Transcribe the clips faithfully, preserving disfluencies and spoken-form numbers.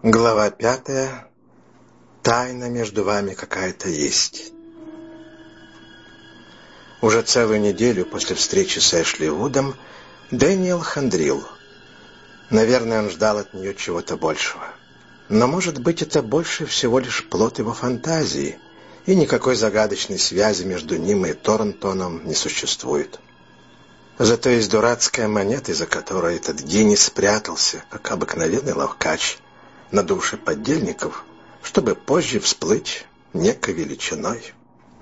Глава пятая. Тайна между вами какая-то есть. Уже целую неделю после встречи с Эшли Вудом Дэниел хандрил. Наверное, он ждал от нее чего-то большего. Но, может быть, это больше всего лишь плод его фантазии, и никакой загадочной связи между ним и Торнтоном не существует. Зато есть дурацкая монета, из-за которой этот гений спрятался, как обыкновенный ловкач, на душе поддельников, чтобы позже всплыть некой величиной.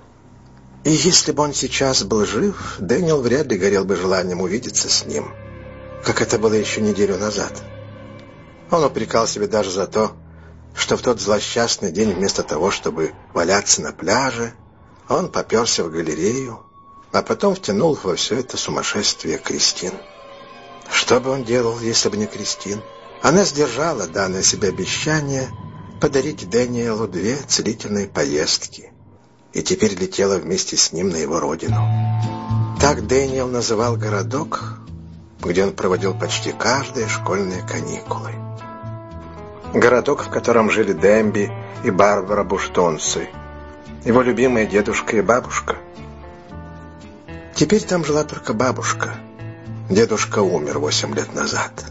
И если бы он сейчас был жив, Дэниел вряд ли горел бы желанием увидеться с ним, как это было еще неделю назад. Он упрекал себя даже за то, что в тот злосчастный день вместо того, чтобы валяться на пляже, он попёрся в галерею, а потом втянул во все это сумасшествие Кристин. Что бы он делал, если бы не Кристин? Она сдержала данное себе обещание подарить Дэниелу две целительные поездки и теперь летела вместе с ним на его родину. Так Дэниел называл городок, где он проводил почти каждые школьные каникулы. Городок, в котором жили Демби и Барбара Буштонцы, его любимые дедушка и бабушка. Теперь там жила только бабушка. Дедушка умер восемь лет назад.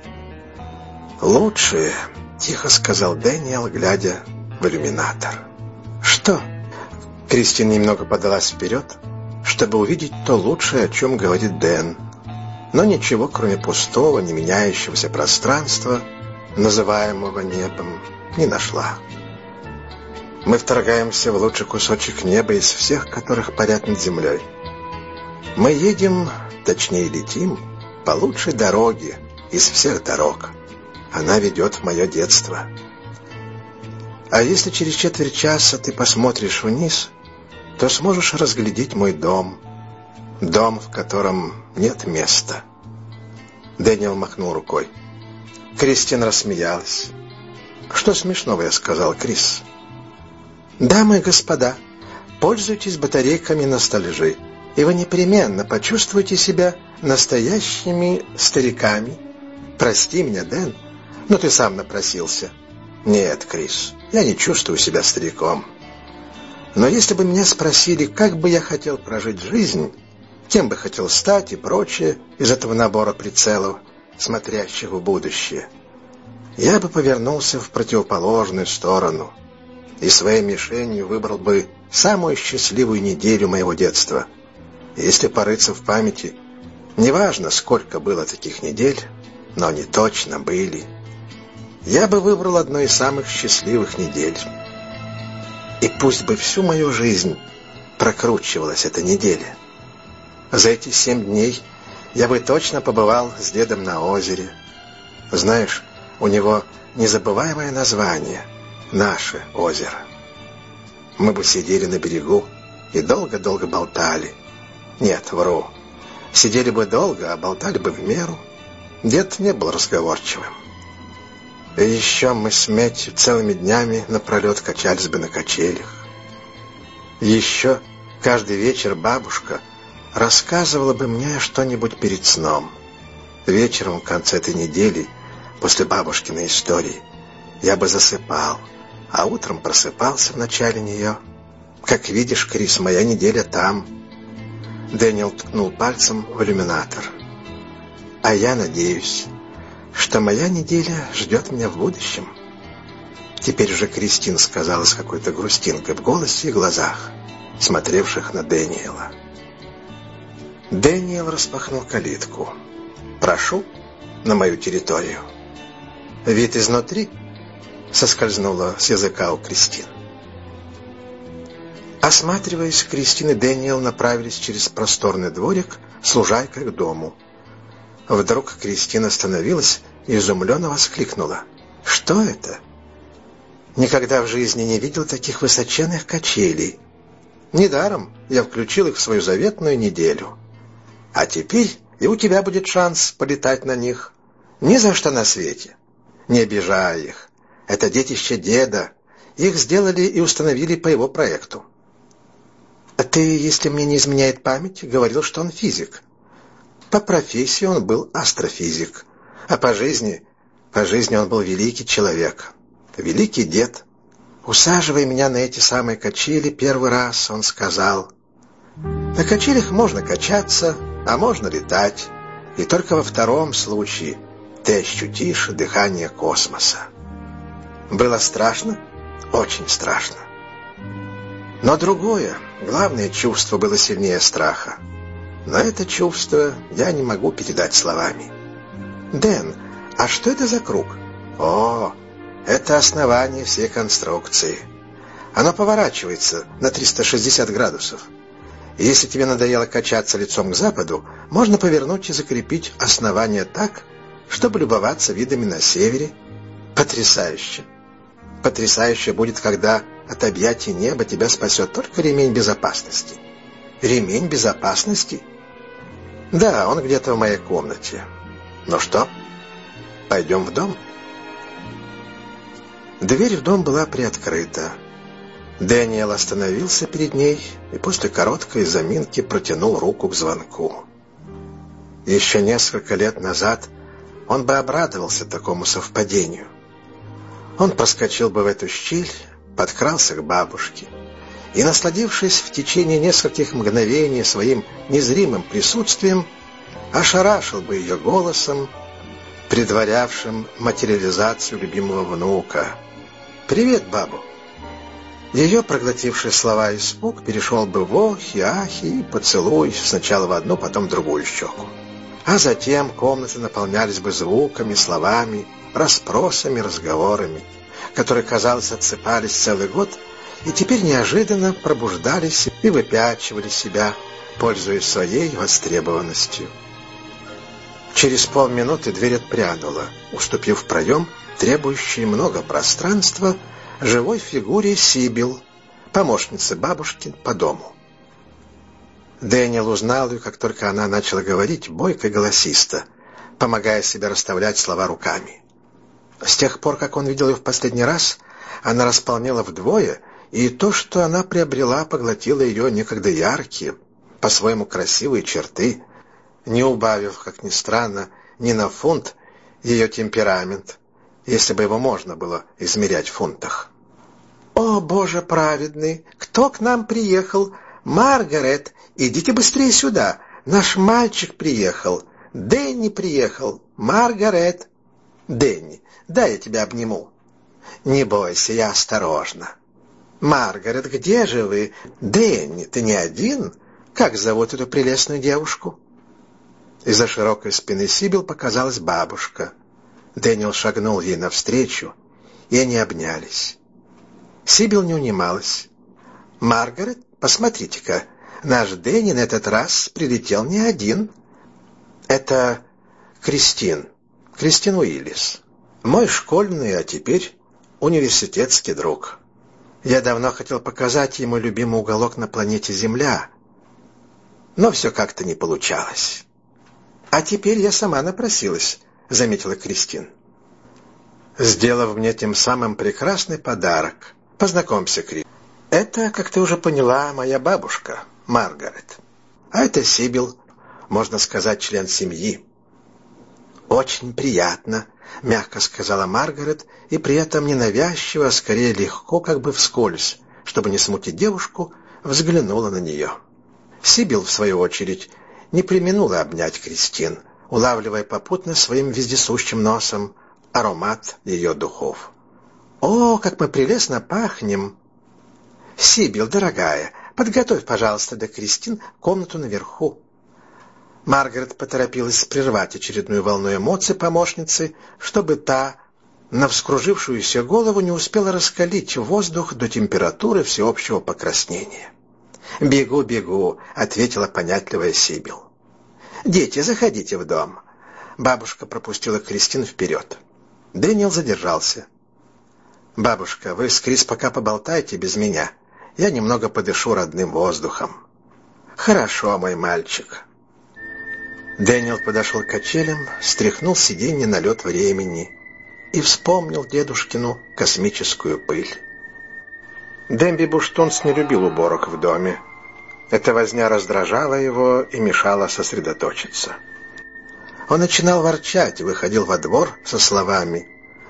«Лучшее», — тихо сказал Дэниел, глядя в иллюминатор. «Что?» Кристин немного подалась вперед, чтобы увидеть то лучшее, о чем говорит Дэн. Но ничего, кроме пустого, не меняющегося пространства, называемого небом, не нашла. Мы вторгаемся в лучший кусочек неба из всех, которых парят над землей. Мы едем, точнее летим, по лучшей дороге из всех дорог. Она ведет в мое детство. А если через четверть часа ты посмотришь вниз, то сможешь разглядеть мой дом. Дом, в котором нет места». Дэниел махнул рукой. Кристин рассмеялась. «Что смешного?» — я сказал, Крис. «Дамы и господа, пользуйтесь батарейками ностальжи, и вы непременно почувствуете себя настоящими стариками. Прости меня, Дэн, но ты сам напросился». «Нет, Крис, я не чувствую себя стариком. Но если бы меня спросили, как бы я хотел прожить жизнь, кем бы хотел стать и прочее из этого набора прицелов, смотрящих в будущее, я бы повернулся в противоположную сторону и своей мишенью выбрал бы самую счастливую неделю моего детства. Если порыться в памяти, неважно, сколько было таких недель, но они точно были, я бы выбрал одну из самых счастливых недель. И пусть бы всю мою жизнь прокручивалась эта неделя. За эти семь дней я бы точно побывал с дедом на озере. Знаешь, у него незабываемое название — «Наше озеро». Мы бы сидели на берегу и долго-долго болтали. Нет, вру. Сидели бы долго, а болтали бы в меру. Дед не был разговорчивым. И еще мы с Мэтью целыми днями напролет качались бы на качелях. Еще каждый вечер бабушка рассказывала бы мне что-нибудь перед сном. Вечером в конце этой недели, после бабушкиной истории, я бы засыпал, а утром просыпался в начале нее. Как видишь, Крис, моя неделя там. Дэниел ткнул пальцем в иллюминатор. А я надеюсь, что моя неделя ждет меня в будущем. Теперь уже Кристин сказала с какой-то грустинкой в голосе и глазах, смотревших на Дэниела. Дэниел распахнул калитку. «Прошу на мою территорию». «Вид изнутри?» — соскользнула с языка у Кристин. Осматриваясь, Кристин и Дэниел направились через просторный дворик с лужайкой к дому. Вдруг Кристина остановилась и изумленно воскликнула. «Что это?» «Никогда в жизни не видел таких высоченных качелей. Недаром я включил их в свою заветную неделю. А теперь и у тебя будет шанс полетать на них. Ни за что на свете. Не обижай их. Это детище деда. Их сделали и установили по его проекту». «А ты, если мне не изменяет память, говорил, что он физик». По профессии он был астрофизик, а по жизни, по жизни он был великий человек. великий дед. Усаживая меня на эти самые качели первый раз, он сказал: «На качелях можно качаться, а можно летать, и только во втором случае ты ощутишь дыхание космоса». Было страшно? Очень страшно. Но другое, главное чувство было сильнее страха. Но это чувство я не могу передать словами. «Дэн, а что это за круг?» «О, это основание всей конструкции. Оно поворачивается на триста шестьдесят градусов. И если тебе надоело качаться лицом к западу, можно повернуть и закрепить основание так, чтобы любоваться видами на севере. Потрясающе! Потрясающе будет, когда от объятий неба тебя спасет только ремень безопасности». «Ремень безопасности?» «Да, он где-то в моей комнате. Ну что, пойдем в дом?» Дверь в дом была приоткрыта. Дэниел остановился перед ней и после короткой заминки протянул руку к звонку. Еще несколько лет назад он бы обрадовался такому совпадению. Он проскочил бы в эту щель, подкрался к бабушке и, насладившись в течение нескольких мгновений своим незримым присутствием, ошарашил бы ее голосом, предварявшим материализацию любимого внука. «Привет, бабу!» Ее проглотивший слова испуг перешел бы в охи, ахи и поцелуй сначала в одну, потом в другую щеку. А затем комнаты наполнялись бы звуками, словами, расспросами, разговорами, которые, казалось, отсыпались целый год и теперь неожиданно пробуждались и выпячивали себя, пользуясь своей востребованностью. Через полминуты дверь отпрянула, уступив в проем, требующий много пространства, живой фигуре Сибил, помощницы бабушки по дому. Дэниел узнал ее, как только она начала говорить бойко и голосисто, помогая себе расставлять слова руками. С тех пор, как он видел ее в последний раз, она располнела вдвое, и то, что она приобрела, поглотило ее некогда яркие, по-своему красивые черты, не убавив, как ни странно, ни на фунт ее темперамент, если бы его можно было измерять в фунтах. «О, Боже праведный! Кто к нам приехал? Маргарет, идите быстрее сюда! Наш мальчик приехал! Дэнни приехал! Маргарет!» «Дэнни, дай я тебя обниму!» «Не бойся, я осторожно!» «Маргарет, где же вы? Дэнни, ты не один? Как зовут эту прелестную девушку?» Из-за широкой спины Сибил показалась бабушка. Дэниел шагнул ей навстречу, и они обнялись. Сибил не унималась. «Маргарет, посмотрите-ка, наш Дэнни на этот раз прилетел не один. Это Кристин, Кристин Уиллис, мой школьный, а теперь университетский друг. Я давно хотел показать ему любимый уголок на планете Земля, но все как-то не получалось. А теперь я сама напросилась», — заметила Кристин, сделав мне тем самым прекрасный подарок. «Познакомься, Крис. Это, как ты уже поняла, моя бабушка, Маргарет. А это Сибил, можно сказать, член семьи». «Очень приятно», — мягко сказала Маргарет, и при этом ненавязчиво, а скорее легко, как бы вскользь, чтобы не смутить девушку, взглянула на нее. Сибил, в свою очередь, не преминула обнять Кристин, улавливая попутно своим вездесущим носом аромат ее духов. «О, как мы прелестно пахнем!» «Сибил, дорогая, подготовь, пожалуйста, для Кристин комнату наверху». Маргарет поторопилась прервать очередную волну эмоций помощницы, чтобы та, на вскружившуюся голову, не успела раскалить воздух до температуры всеобщего покраснения. «Бегу, бегу», — ответила понятливая Сибил. «Дети, заходите в дом». Бабушка пропустила Кристин вперед. Дэниел задержался. «Бабушка, вы с Крис пока поболтайте без меня. Я немного подышу родным воздухом». «Хорошо, мой мальчик». Дэниел подошел к качелям, стряхнул с сиденья налет времени и вспомнил дедушкину космическую пыль. Демби Буштунс не любил уборок в доме. Эта возня раздражала его и мешала сосредоточиться. Он начинал ворчать и выходил во двор со словами: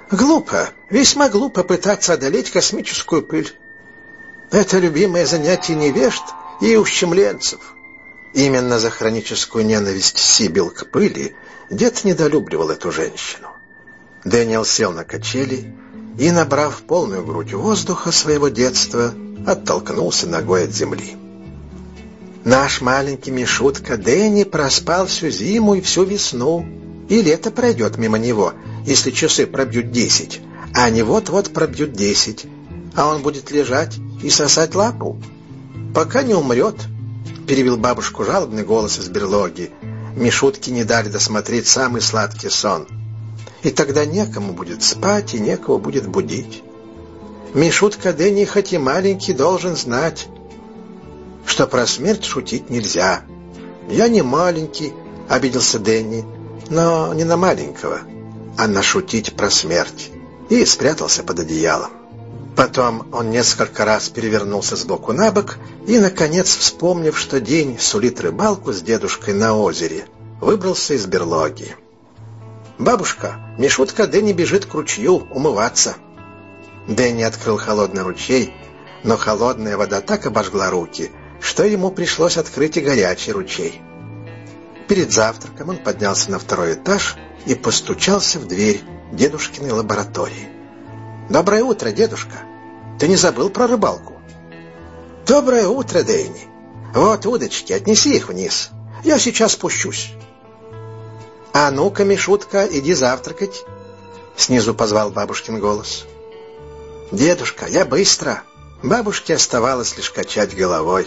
Глупо, весьма глупо пытаться одолеть космическую пыль. Это любимое занятие невежд и ущемленцев. Именно за хроническую ненависть Сибил к пыли дед недолюбливал эту женщину. Дэниел сел на качели и, набрав полную грудь воздуха своего детства, оттолкнулся ногой от земли. Наш маленький Мишутка Дэнни проспал всю зиму и всю весну, и лето пройдет мимо него, если часы пробьют десять, а они вот-вот пробьют десять, а он будет лежать и сосать лапу, пока не умрет, — перебил бабушку жалобный голос из берлоги. Мишутке не дали досмотреть самый сладкий сон. И тогда некому будет спать и некого будет будить. Мишутка Дэнни, хоть и маленький, должен знать, что про смерть шутить нельзя. «Я не маленький», — обиделся Дэнни, — «но не на маленького, а на шутить про смерть», и спрятался под одеялом. Потом он несколько раз перевернулся с боку на бок и, наконец, вспомнив, что день сулит рыбалку с дедушкой на озере, выбрался из берлоги. «Бабушка, Мишутка Дэнни бежит к ручью умываться». Дэнни открыл холодный ручей, но холодная вода так обожгла руки, что ему пришлось открыть и горячий ручей. Перед завтраком он поднялся на второй этаж и постучался в дверь дедушкиной лаборатории. «Доброе утро, дедушка! Ты не забыл про рыбалку?» «Доброе утро, Дэнни! Вот удочки, отнеси их вниз. Я сейчас спущусь». «А ну-ка, Мишутка, иди завтракать!» Снизу позвал бабушкин голос. «Дедушка, я быстро!» Бабушке оставалось лишь качать головой.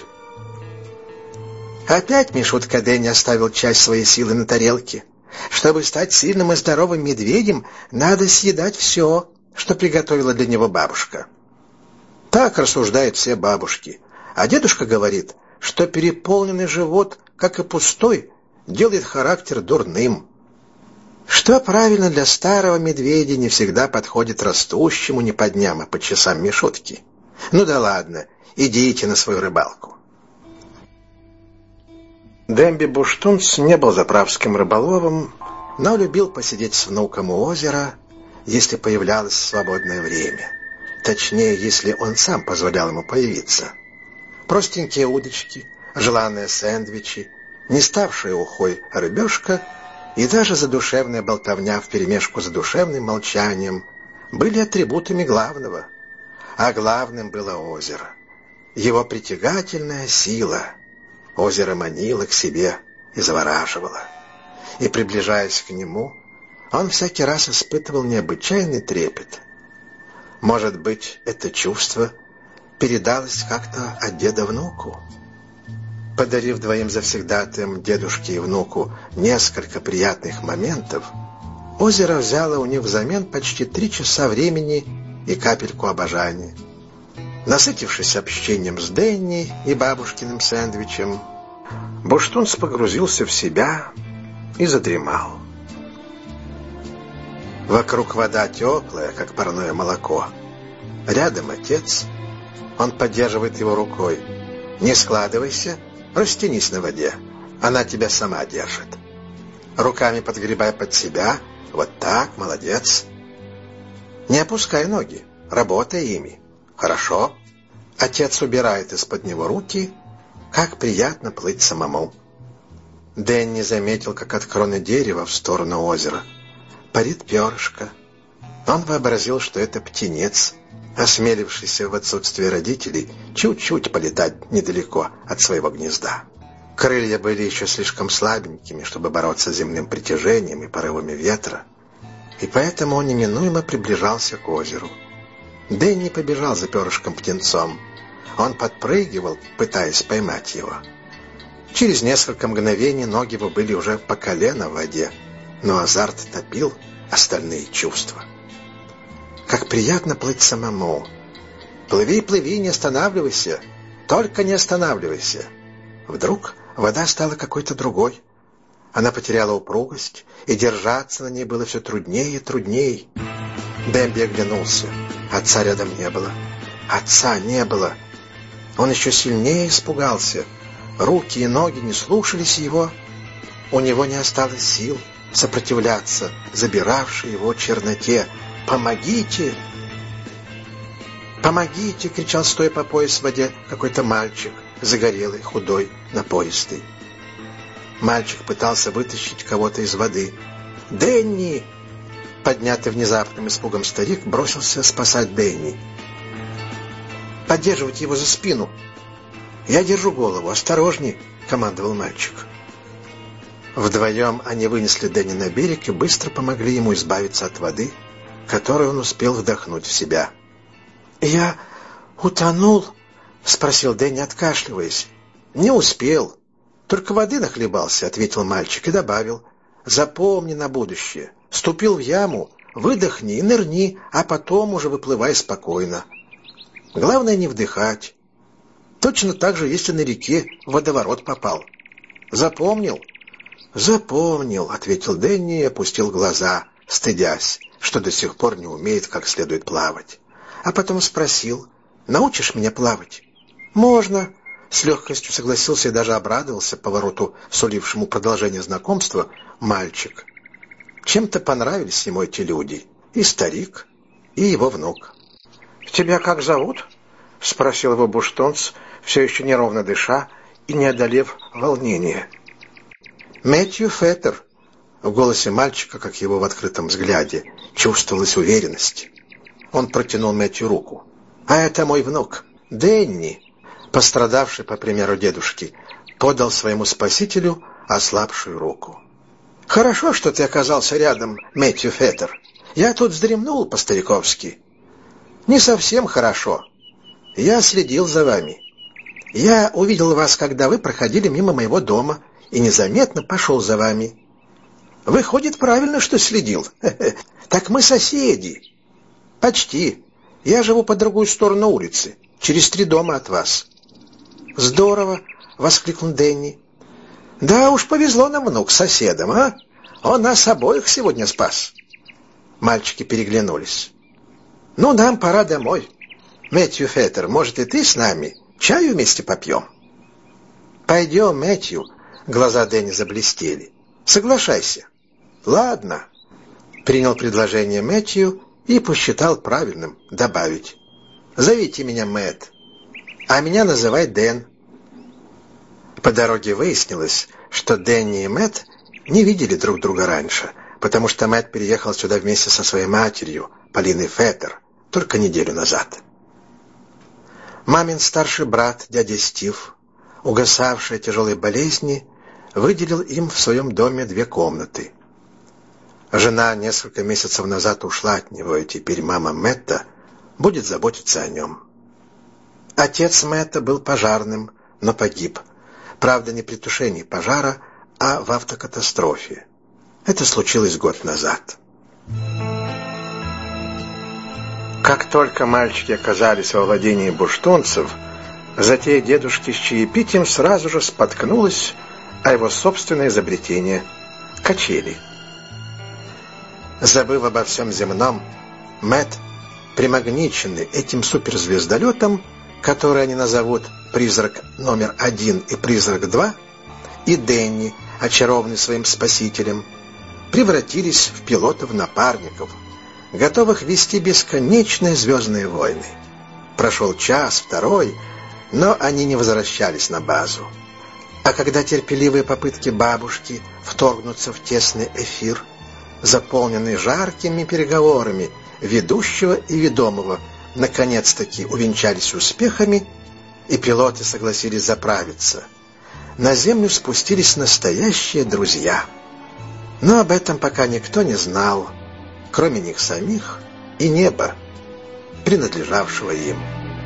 Опять Мишутка Дэнни оставил часть своей силы на тарелке. Чтобы стать сильным и здоровым медведем, надо съедать все, что приготовила для него бабушка. Так рассуждают все бабушки. А дедушка говорит, что переполненный живот, как и пустой, делает характер дурным. Что правильно для старого медведя, не всегда подходит растущему не по дням, а по часам Мишутки. Ну да ладно, идите на свою рыбалку. Демби Буштунц не был заправским рыболовом, но любил посидеть с внуком у озера, если появлялось свободное время. Точнее, если он сам позволял ему появиться. Простенькие удочки, желанные сэндвичи, не ставшая ухой рыбешка и даже задушевная болтовня вперемешку с задушевным молчанием были атрибутами главного. А главным было озеро. Его притягательная сила. Озеро манило к себе и завораживало. И, приближаясь к нему, он всякий раз испытывал необычайный трепет. Может быть, это чувство передалось как-то от деда внуку? Подарив двоим завсегдатаям, дедушке и внуку, несколько приятных моментов, озеро взяло у них взамен почти три часа времени и капельку обожания. Насытившись общением с Дэнни и бабушкиным сэндвичем, Буштунц погрузился в себя и задремал. Вокруг вода теплая, как парное молоко. Рядом отец. Он поддерживает его рукой. «Не складывайся, растянись на воде. Она тебя сама держит. Руками подгребай под себя. Вот так, молодец. Не опускай ноги, работай ими. Хорошо». Отец убирает из-под него руки. Как приятно плыть самому. Дэнни заметил, как от кроны дерева в сторону озера парит перышко. Он вообразил, что это птенец, осмелившийся в отсутствие родителей чуть-чуть полетать недалеко от своего гнезда. Крылья были еще слишком слабенькими, чтобы бороться с земным притяжением и порывами ветра, и поэтому он неминуемо приближался к озеру. Дэнни побежал за перышком-птенцом. Он подпрыгивал, пытаясь поймать его. Через несколько мгновений ноги его были уже по колено в воде, но азарт топил остальные чувства. Как приятно плыть самому. Плыви, плыви, не останавливайся, только не останавливайся. Вдруг вода стала какой-то другой. Она потеряла упругость, и держаться на ней было все труднее и труднее. Демби оглянулся. Отца рядом не было. Отца не было. Он еще сильнее испугался. Руки и ноги не слушались его. У него не осталось сил сопротивляться забиравшей его черноте, «Помогите! Помогите!» — кричал, стоя по пояс в воде, какой-то мальчик, загорелый, худой, напористый. Мальчик пытался вытащить кого-то из воды. «Дэнни!» Поднятый внезапным испугом старик бросился спасать Дэнни. «Поддерживайте его за спину!» «Я держу голову, осторожней!» — командовал мальчик. Вдвоем они вынесли Дэнни на берег и быстро помогли ему избавиться от воды, которую он успел вдохнуть в себя. «Я утонул?» — спросил Дэнни, откашливаясь. «Не успел. Только воды нахлебался», — ответил мальчик и добавил. «Запомни на будущее. Ступил в яму, выдохни и нырни, а потом уже выплывай спокойно. Главное не вдыхать. Точно так же, если на реке в водоворот попал. Запомнил?» «Запомнил», — ответил Дэнни и опустил глаза, стыдясь, что до сих пор не умеет как следует плавать. А потом спросил: «Научишь меня плавать?» «Можно», — с легкостью согласился и даже обрадовался повороту, сулившему продолжение знакомства, мальчик. Чем-то понравились ему эти люди, и старик, и его внук. «Тебя как зовут?» — спросил его буштонц, все еще неровно дыша и не одолев волнения. «Мэтью Феттер». В голосе мальчика, как его в открытом взгляде, чувствовалась уверенность. Он протянул Мэтью руку. «А это мой внук, Дэнни», пострадавший, по примеру дедушки, подал своему спасителю ослабшую руку. «Хорошо, что ты оказался рядом, Мэтью Феттер. Я тут вздремнул по-стариковски». «Не совсем хорошо. Я следил за вами. Я увидел вас, когда вы проходили мимо моего дома, и незаметно пошел за вами. Выходит, правильно, что следил. Так мы соседи». «Почти. Я живу по другую сторону улицы, через три дома от вас». «Здорово!» — воскликнул Дэнни. «Да уж повезло нам, внук, с соседом, а? Он нас обоих сегодня спас». Мальчики переглянулись. «Ну, нам пора домой. Мэтью Феттер, может, и ты с нами? Чаю вместе попьем?» «Пойдем, Мэтью». Глаза Дэнни заблестели. «Соглашайся». «Ладно», — принял предложение Мэтью и посчитал правильным добавить: «Зовите меня Мэтт, а меня называй Дэн». По дороге выяснилось, что Дэнни и Мэтт не видели друг друга раньше, потому что Мэтт переехал сюда вместе со своей матерью, Полиной Феттер, только неделю назад. Мамин старший брат, дядя Стив, угасавший от тяжелой болезни, выделил им в своем доме две комнаты. Жена несколько месяцев назад ушла от него, и теперь мама Мэтта будет заботиться о нем. Отец Мэтта был пожарным, но погиб. Правда, не при тушении пожара, а в автокатастрофе. Это случилось год назад. Как только мальчики оказались во владении буштонцев, затея дедушки с чаепитием сразу же споткнулась о его собственное изобретение — качели. Забыв обо всем земном, Мэтт, примагниченный этим суперзвездолетом, который они назовут «Призрак номер один» и «Призрак два», и Дэнни, очарованный своим спасителем, превратились в пилотов-напарников, готовых вести бесконечные звездные войны. Прошел час, второй, но они не возвращались на базу. А когда терпеливые попытки бабушки вторгнуться в тесный эфир, заполненный жаркими переговорами ведущего и ведомого, наконец-таки увенчались успехами, и пилоты согласились заправиться, на землю спустились настоящие друзья. Но об этом пока никто не знал, кроме них самих и неба, принадлежавшего им.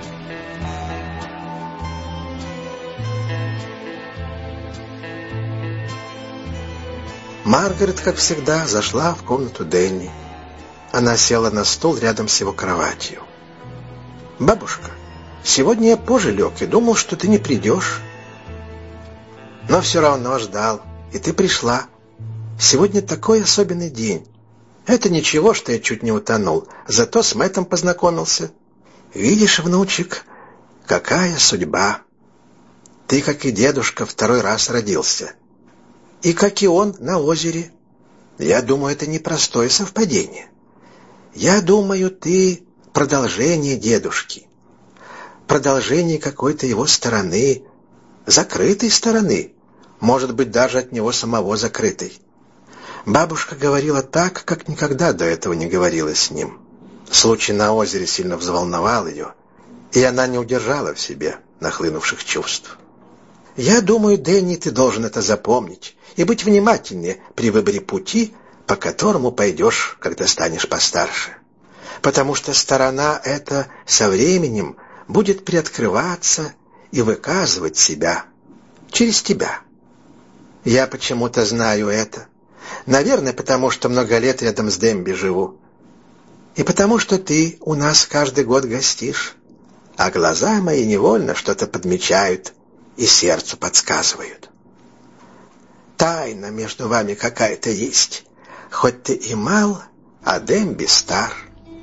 Маргарет, как всегда, зашла в комнату Дэнни. Она села на стул рядом с его кроватью. «Бабушка, сегодня я позже лег и думал, что ты не придешь. Но все равно ждал, и ты пришла. Сегодня такой особенный день. Это ничего, что я чуть не утонул, зато с Мэттом познакомился. Видишь, внучек, какая судьба. Ты, как и дедушка, второй раз родился. И, как и он, на озере. Я думаю, это непростое совпадение. Я думаю, ты продолжение дедушки. Продолжение какой-то его стороны, закрытой стороны, может быть, даже от него самого закрытой. Бабушка говорила так, как никогда до этого не говорила с ним. Случай на озере сильно взволновал ее, и она не удержала в себе нахлынувших чувств. Я думаю, Дэнни, ты должен это запомнить и быть внимательнее при выборе пути, по которому пойдешь, когда станешь постарше. Потому что сторона эта со временем будет приоткрываться и выказывать себя через тебя. Я почему-то знаю это. Наверное, потому что много лет рядом с Демби живу. И потому что ты у нас каждый год гостишь, а глаза мои невольно что-то подмечают и сердцу подсказывают. Тайна между вами какая-то есть, хоть ты и мал, а Демби стар.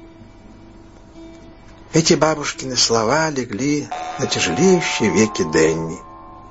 Эти бабушкины слова легли на тяжелеющие веки Дэнни.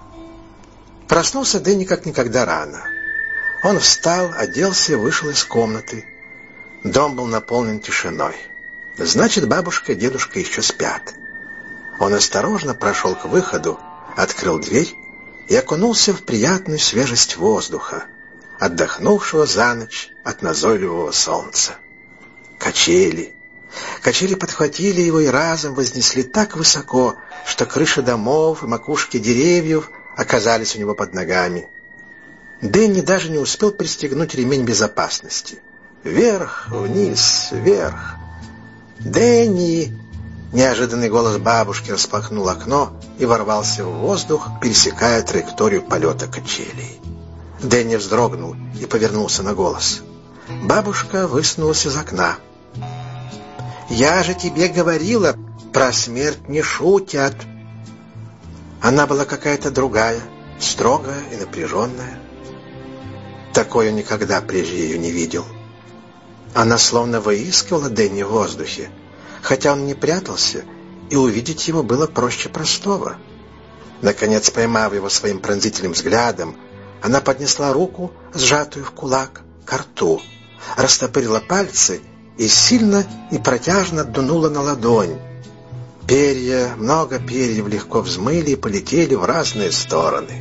Проснулся Дэнни как никогда рано. Он встал, оделся и вышел из комнаты. Дом был наполнен тишиной. Значит, бабушка и дедушка еще спят. Он осторожно прошел к выходу, открыл дверь и окунулся в приятную свежесть воздуха, отдохнувшего за ночь от назойливого солнца. Качели. Качели подхватили его и разом вознесли так высоко, что крыши домов и макушки деревьев оказались у него под ногами. Дэнни даже не успел пристегнуть ремень безопасности. Вверх, вниз, вверх. «Дэнни!» Неожиданный голос бабушки распахнул окно и ворвался в воздух, пересекая траекторию полета качелей. Дэнни вздрогнул и повернулся на голос. Бабушка высунулась из окна. «Я же тебе говорила, про смерть не шутят!» Она была какая-то другая, строгая и напряженная. Такой он никогда прежде ее не видел. Она словно выискивала Дэнни в воздухе, хотя он не прятался, и увидеть его было проще простого. Наконец, поймав его своим пронзительным взглядом, она поднесла руку, сжатую в кулак, к рту, растопырила пальцы и сильно и протяжно дунула на ладонь. Перья, много перьев легко взмыли и полетели в разные стороны.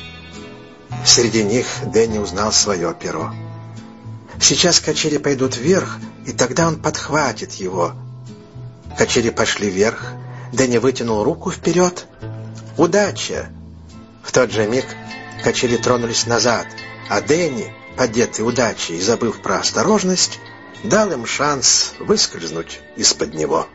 Среди них Дэнни узнал свое перо. Сейчас качели пойдут вверх, и тогда он подхватит его. Качели пошли вверх. Дэнни вытянул руку вперед. «Удача!» В тот же миг качели тронулись назад, а Дэнни, поддетый удачей и забыв про осторожность, дал им шанс выскользнуть из-под него.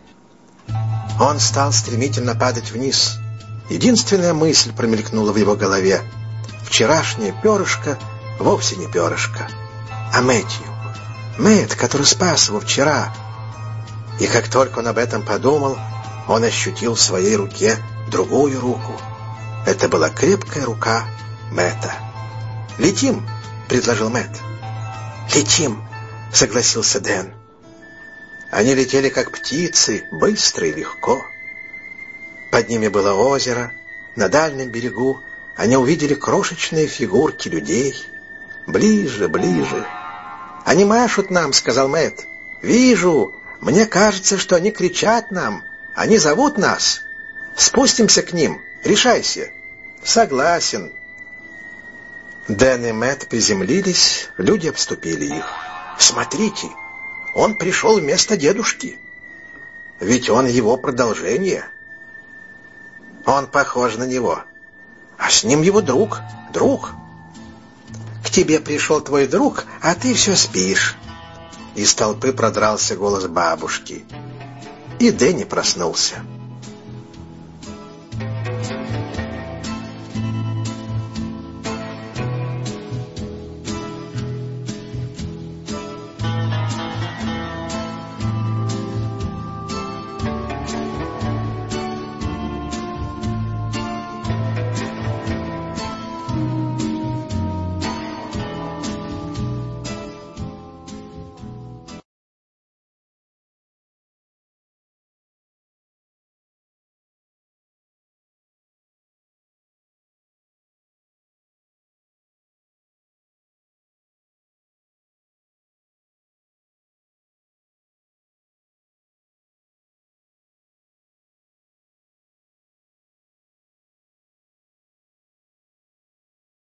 Он стал стремительно падать вниз. Единственная мысль промелькнула в его голове. Вчерашнее перышко вовсе не перышко, а Мэтью. Мэтт, который спас его вчера. И как только он об этом подумал, он ощутил в своей руке другую руку. Это была крепкая рука Мэтта. «Летим!» — предложил Мэтт. «Летим!» — согласился Дэн. Они летели как птицы, быстро и легко. Под ними было озеро. На дальнем берегу они увидели крошечные фигурки людей. Ближе, ближе. «Они машут нам», — сказал Мэтт. «Вижу. Мне кажется, что они кричат нам. Они зовут нас. Спустимся к ним. Решайся». «Согласен». Дэн и Мэтт приземлились, люди обступили их. «Смотрите, он пришел вместо дедушки. Ведь он его продолжение. Он похож на него. А с ним его друг, друг. К тебе пришел твой друг, а ты все спишь». Из толпы продрался голос бабушки. И Дэнни проснулся.